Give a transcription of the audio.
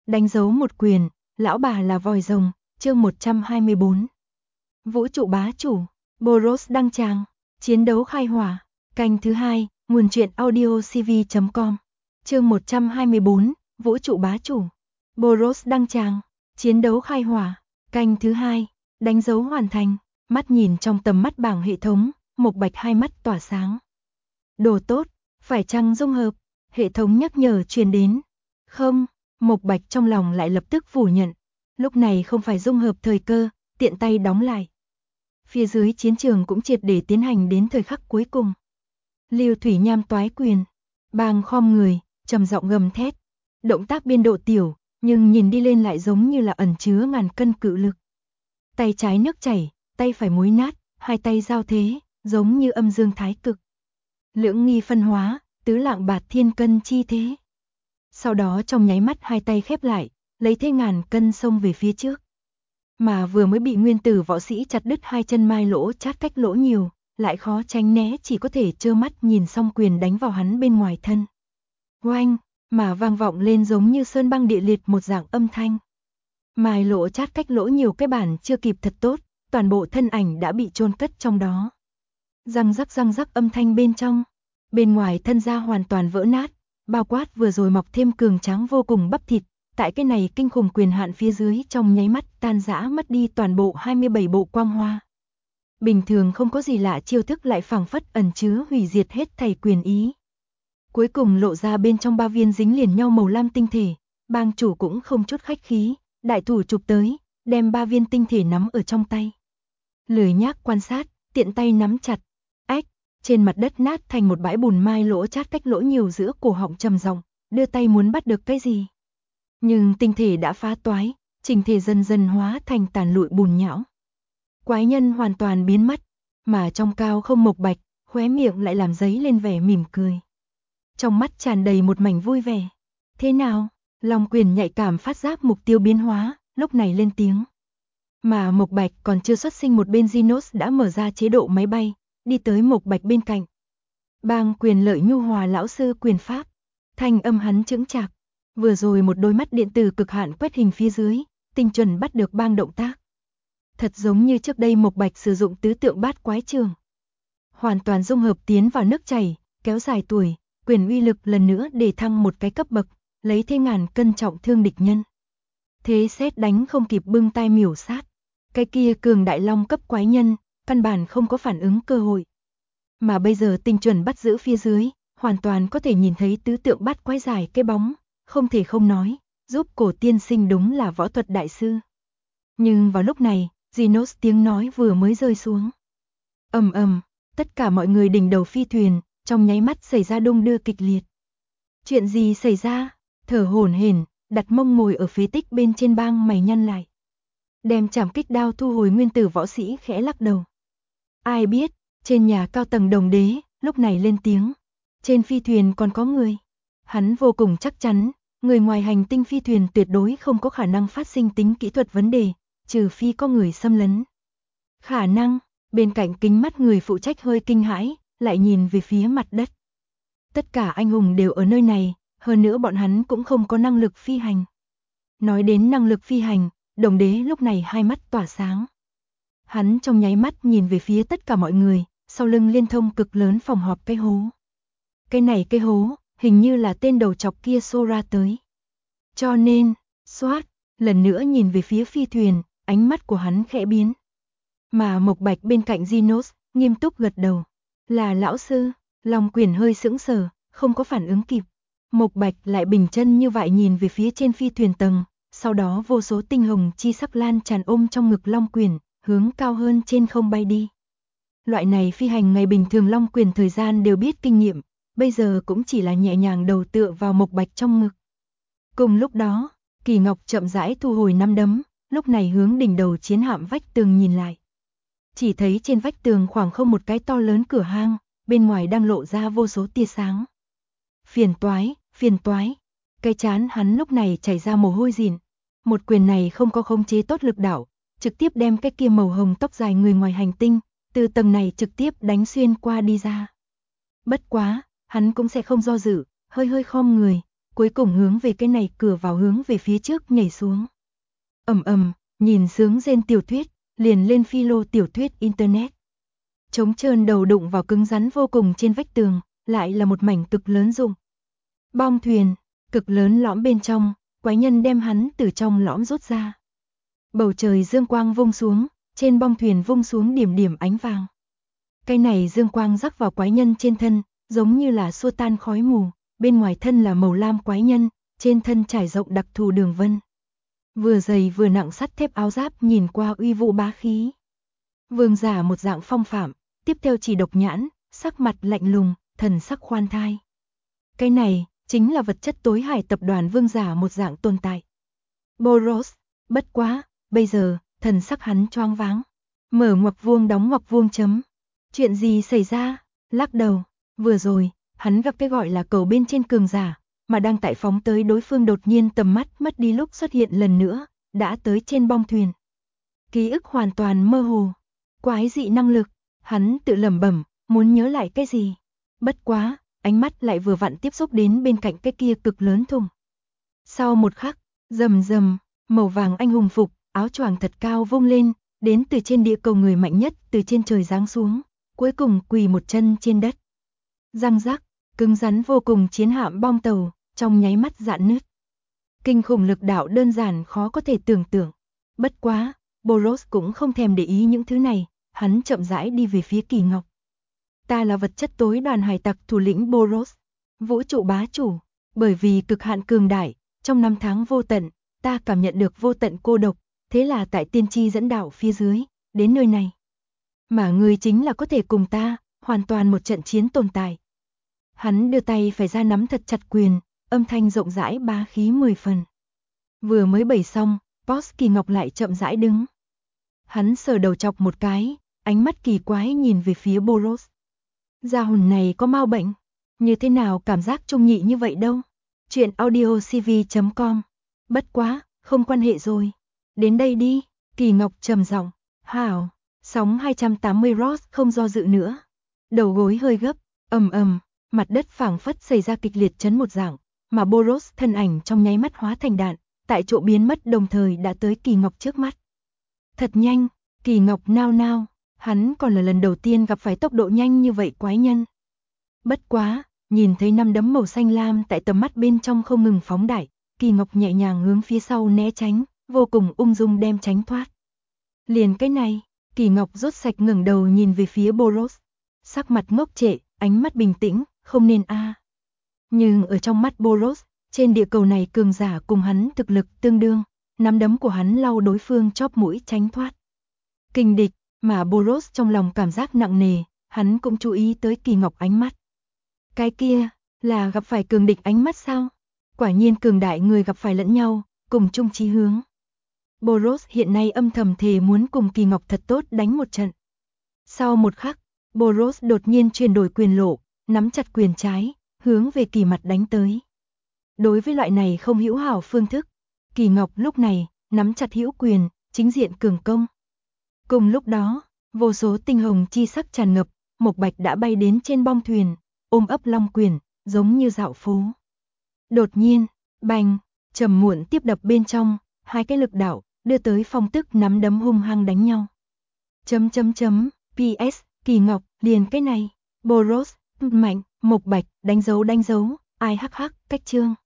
đánh dấu một quyền, lão bà là vòi rồng, chương 124. Vũ trụ bá chủ, Boros đăng tràng, chiến đấu khai hỏa, canh thứ 2, nguồn truyện audiocv.com. Chương 124, Vũ trụ bá chủ, Boros đăng tràng, chiến đấu khai hỏa, canh thứ 2, đánh dấu hoàn thành, mắt nhìn trong tầm mắt bảng hệ thống, Mộc Bạch hai mắt tỏa sáng. Đồ tốt, phải chăng dung hợp? Hệ thống nhắc nhở truyền đến. Không, Mộc Bạch trong lòng lại lập tức phủ nhận. Lúc này không phải dung hợp thời cơ, tiện tay đóng lại. Phía dưới chiến trường cũng triệt để tiến hành đến thời khắc cuối cùng. Lưu Thủy Nham toái quyền, bang khom người, trầm giọng gầm thét. Động tác biên độ tiểu, nhưng nhìn đi lên lại giống như là ẩn chứa ngàn cân cự lực. Tay trái nước chảy, tay phải muối nát, hai tay giao thế, giống như âm dương thái cực. Lưỡng nghi phân hóa, tứ lạng bạt thiên cân chi thế. Sau đó trong nháy mắt hai tay khép lại, lấy thế ngàn cân xông về phía trước. Mà vừa mới bị nguyên tử võ sĩ chặt đứt hai chân mai lỗ chát cách lỗ nhiều, lại khó tránh né, chỉ có thể trơ mắt nhìn song quyền đánh vào hắn bên ngoài thân. Oanh, mà vang vọng lên giống như sơn băng địa liệt một dạng âm thanh. Mai lỗ chát cách lỗ nhiều cái bản chưa kịp thật tốt, toàn bộ thân ảnh đã bị chôn cất trong đó. Răng rắc âm thanh bên trong, bên ngoài thân da hoàn toàn vỡ nát, bao quát vừa rồi mọc thêm cường tráng vô cùng bắp thịt, tại cái này kinh khủng quyền hạn phía dưới trong nháy mắt tan rã mất đi toàn bộ 27 bộ quang hoa. Bình thường không có gì lạ chiêu thức lại phảng phất ẩn chứa hủy diệt hết thảy quyền ý. Cuối cùng lộ ra bên trong ba viên dính liền nhau màu lam tinh thể, bang chủ cũng không chút khách khí, đại thủ chụp tới, đem ba viên tinh thể nắm ở trong tay. Lười nhác quan sát, tiện tay nắm chặt, ách, trên mặt đất nát thành một bãi bùn mai lỗ chát cách lỗ nhiều giữa cổ họng trầm giọng, đưa tay muốn bắt được cái gì. Nhưng tinh thể đã phá toái, trình thể dần dần hóa thành tàn lụi bùn nhão. Quái nhân hoàn toàn biến mất, mà trong cao không Mộc Bạch, khóe miệng lại làm dấy lên vẻ mỉm cười. Trong mắt tràn đầy một mảnh vui vẻ. Thế nào? Long quyền nhạy cảm phát giác mục tiêu biến hóa, lúc này lên tiếng. Mà Mộc Bạch còn chưa xuất sinh một bên Genos đã mở ra chế độ máy bay, đi tới Mộc Bạch bên cạnh. Bang quyền lợi nhu hòa lão sư quyền pháp, thanh âm hắn chững chạc. Vừa rồi một đôi mắt điện tử cực hạn quét hình phía dưới, tinh chuẩn bắt được bang động tác. Thật giống như trước đây Mộc Bạch sử dụng tứ tượng bát quái trường. Hoàn toàn dung hợp tiến vào nước chảy, kéo dài tuổi, quyền uy lực lần nữa để thăng một cái cấp bậc, lấy thế ngàn cân trọng thương địch nhân. Thế xét đánh không kịp bưng tay miểu sát. Cái kia cường đại long cấp quái nhân, căn bản không có phản ứng cơ hội. Mà bây giờ tinh chuẩn bắt giữ phía dưới, hoàn toàn có thể nhìn thấy tứ tượng bát quái dài cái bóng, không thể không nói, giúp cổ tiên sinh đúng là võ thuật đại sư. Nhưng vào lúc này, Genos tiếng nói vừa mới rơi xuống. Ầm ầm, tất cả mọi người đỉnh đầu phi thuyền, trong nháy mắt xảy ra đung đưa kịch liệt. Chuyện gì xảy ra? Thở hổn hển, đặt mông ngồi ở phế tích bên trên bang mày nhăn lại. Đem chảm kích đao thu hồi nguyên tử võ sĩ khẽ lắc đầu. Ai biết, trên nhà cao tầng đồng đế, lúc này lên tiếng. Trên phi thuyền còn có người. Hắn vô cùng chắc chắn, người ngoài hành tinh phi thuyền tuyệt đối không có khả năng phát sinh tính kỹ thuật vấn đề, trừ phi có người xâm lấn. Khả năng, bên cạnh kính mắt người phụ trách hơi kinh hãi, lại nhìn về phía mặt đất. Tất cả anh hùng đều ở nơi này, hơn nữa bọn hắn cũng không có năng lực phi hành. Nói đến năng lực phi hành, đồng đế lúc này hai mắt tỏa sáng. Hắn trong nháy mắt nhìn về phía tất cả mọi người, sau lưng liên thông cực lớn phòng họp cái hố. Cái này cái hố, hình như là tên đầu chọc kia xô ra tới. Cho nên, xoát, lần nữa nhìn về phía phi thuyền, ánh mắt của hắn khẽ biến. Mà Mộc Bạch bên cạnh Genos, nghiêm túc gật đầu. Là lão sư, Long Quyền hơi sững sờ, không có phản ứng kịp. Mộc Bạch lại bình chân như vậy nhìn về phía trên phi thuyền tầng, sau đó vô số tinh hồng chi sắc lan tràn ôm trong ngực Long Quyền, hướng cao hơn trên không bay đi. Loại này phi hành ngày bình thường Long Quyền thời gian đều biết kinh nghiệm, bây giờ cũng chỉ là nhẹ nhàng đầu tựa vào Mộc Bạch trong ngực. Cùng lúc đó, Kỳ Ngọc chậm rãi thu hồi nắm đấm, lúc này hướng đỉnh đầu chiến hạm vách tường nhìn lại. Chỉ thấy trên vách tường khoảng không một cái to lớn cửa hang, bên ngoài đang lộ ra vô số tia sáng. Phiền toái, cái trán hắn lúc này chảy ra mồ hôi dịn. Một quyền này không có khống chế tốt lực đạo, trực tiếp đem cái kia màu hồng tóc dài người ngoài hành tinh, từ tầng này trực tiếp đánh xuyên qua đi ra. Bất quá, hắn cũng sẽ không do dự, hơi khom người, cuối cùng hướng về cái này cửa vào hướng về phía trước nhảy xuống. Ầm ầm, nhìn sướng rên tiểu thuyết, liền lên philo tiểu thuyết internet. Trống trơn đầu đụng vào cứng rắn vô cùng trên vách tường, lại là một mảnh cực lớn rung. Bong thuyền, cực lớn lõm bên trong, quái nhân đem hắn từ trong lõm rút ra. Bầu trời dương quang vung xuống, trên bong thuyền vung xuống điểm điểm ánh vàng. Cái này dương quang rắc vào quái nhân trên thân, giống như là xua tan khói mù, bên ngoài thân là màu lam quái nhân, trên thân trải rộng đặc thù đường vân. Vừa dày vừa nặng sắt thép áo giáp nhìn qua uy vũ bá khí. Vương giả một dạng phong phạm, tiếp theo chỉ độc nhãn, sắc mặt lạnh lùng, thần sắc khoan thai. Cái này, chính là vật chất tối hải tập đoàn vương giả một dạng tồn tại. Boros, bất quá, bây giờ, thần sắc hắn choáng váng. Mở ngoặc vuông đóng ngoặc vuông chấm. Chuyện gì xảy ra? Lắc đầu, vừa rồi, hắn gặp cái gọi là cầu bên trên cường giả, mà đang tại phóng tới đối phương đột nhiên tầm mắt mất đi lúc xuất hiện lần nữa, đã tới trên bong thuyền. Ký ức hoàn toàn mơ hồ. Quái dị năng lực, hắn tự lẩm bẩm, muốn nhớ lại cái gì. Bất quá, ánh mắt lại vừa vặn tiếp xúc đến bên cạnh cái kia cực lớn thùng. Sau một khắc, rầm rầm, màu vàng anh hùng phục, áo choàng thật cao vung lên, đến từ trên địa cầu người mạnh nhất từ trên trời giáng xuống, cuối cùng quỳ một chân trên đất. Răng rắc, cứng rắn vô cùng chiến hạm bong tàu, trong nháy mắt rạn nứt. Kinh khủng lực đạo đơn giản khó có thể tưởng tượng. Bất quá, Boros cũng không thèm để ý những thứ này, hắn chậm rãi đi về phía Kỳ Ngọc. Ta là vật chất tối đoàn hải tặc thủ lĩnh Boros, vũ trụ bá chủ, bởi vì cực hạn cường đại, trong năm tháng vô tận, ta cảm nhận được vô tận cô độc, thế là tại tiên tri dẫn đạo phía dưới, đến nơi này. Mà người chính là có thể cùng ta, hoàn toàn một trận chiến tồn tại. Hắn đưa tay phải ra nắm thật chặt quyền, âm thanh rộng rãi bá khí 10 phần. Vừa mới bày xong, Boss Kỳ Ngọc lại chậm rãi đứng. Hắn sờ đầu chọc một cái, ánh mắt kỳ quái nhìn về phía Boros. Gia hồn này có mau bệnh, như thế nào cảm giác trung nhị như vậy đâu. Chuyện audiocv.com. Bất quá, không quan hệ rồi. Đến đây đi, Kỳ Ngọc trầm giọng. Hảo, sóng 280 Ross không do dự nữa. Đầu gối hơi gấp, ầm ầm, mặt đất phảng phất xảy ra kịch liệt chấn một dạng, mà Boros thân ảnh trong nháy mắt hóa thành đạn, tại chỗ biến mất đồng thời đã tới Kỳ Ngọc trước mắt. Thật nhanh, Kỳ Ngọc nao nao, hắn còn là lần đầu tiên gặp phải tốc độ nhanh như vậy quái nhân. Bất quá, nhìn thấy năm đấm màu xanh lam tại tầm mắt bên trong không ngừng phóng đại, Kỳ Ngọc nhẹ nhàng hướng phía sau né tránh, vô cùng ung dung đem tránh thoát. Liền cái này, Kỳ Ngọc rốt sạch ngẩng đầu nhìn về phía Boros, sắc mặt ngốc trệ, ánh mắt bình tĩnh, không nên a. Nhưng ở trong mắt Boros, trên địa cầu này cường giả cùng hắn thực lực tương đương, nắm đấm của hắn lau đối phương chóp mũi tránh thoát. Kình địch, mà Boros trong lòng cảm giác nặng nề, hắn cũng chú ý tới Kỳ Ngọc ánh mắt. Cái kia, là gặp phải cường địch ánh mắt sao? Quả nhiên cường đại người gặp phải lẫn nhau, cùng chung chí hướng. Boros hiện nay âm thầm thề muốn cùng Kỳ Ngọc thật tốt đánh một trận. Sau một khắc, Boros đột nhiên chuyển đổi quyền lộ, nắm chặt quyền trái, hướng về Kỳ mặt đánh tới. Đối với loại này không hữu hảo phương thức, Kỳ Ngọc lúc này nắm chặt hữu quyền, chính diện cường công. Cùng lúc đó, vô số tinh hồng chi sắc tràn ngập, Mộc Bạch đã bay đến trên bong thuyền, ôm ấp long quyền, giống như dạo phố. Đột nhiên, bành, trầm muộn tiếp đập bên trong, hai cái lực đạo đưa tới phong tức nắm đấm hung hăng đánh nhau. PS, Kỳ Ngọc, liền cái này, Boros, mạnh, Mộc Bạch, đánh dấu, ai hắc hắc, cách chương.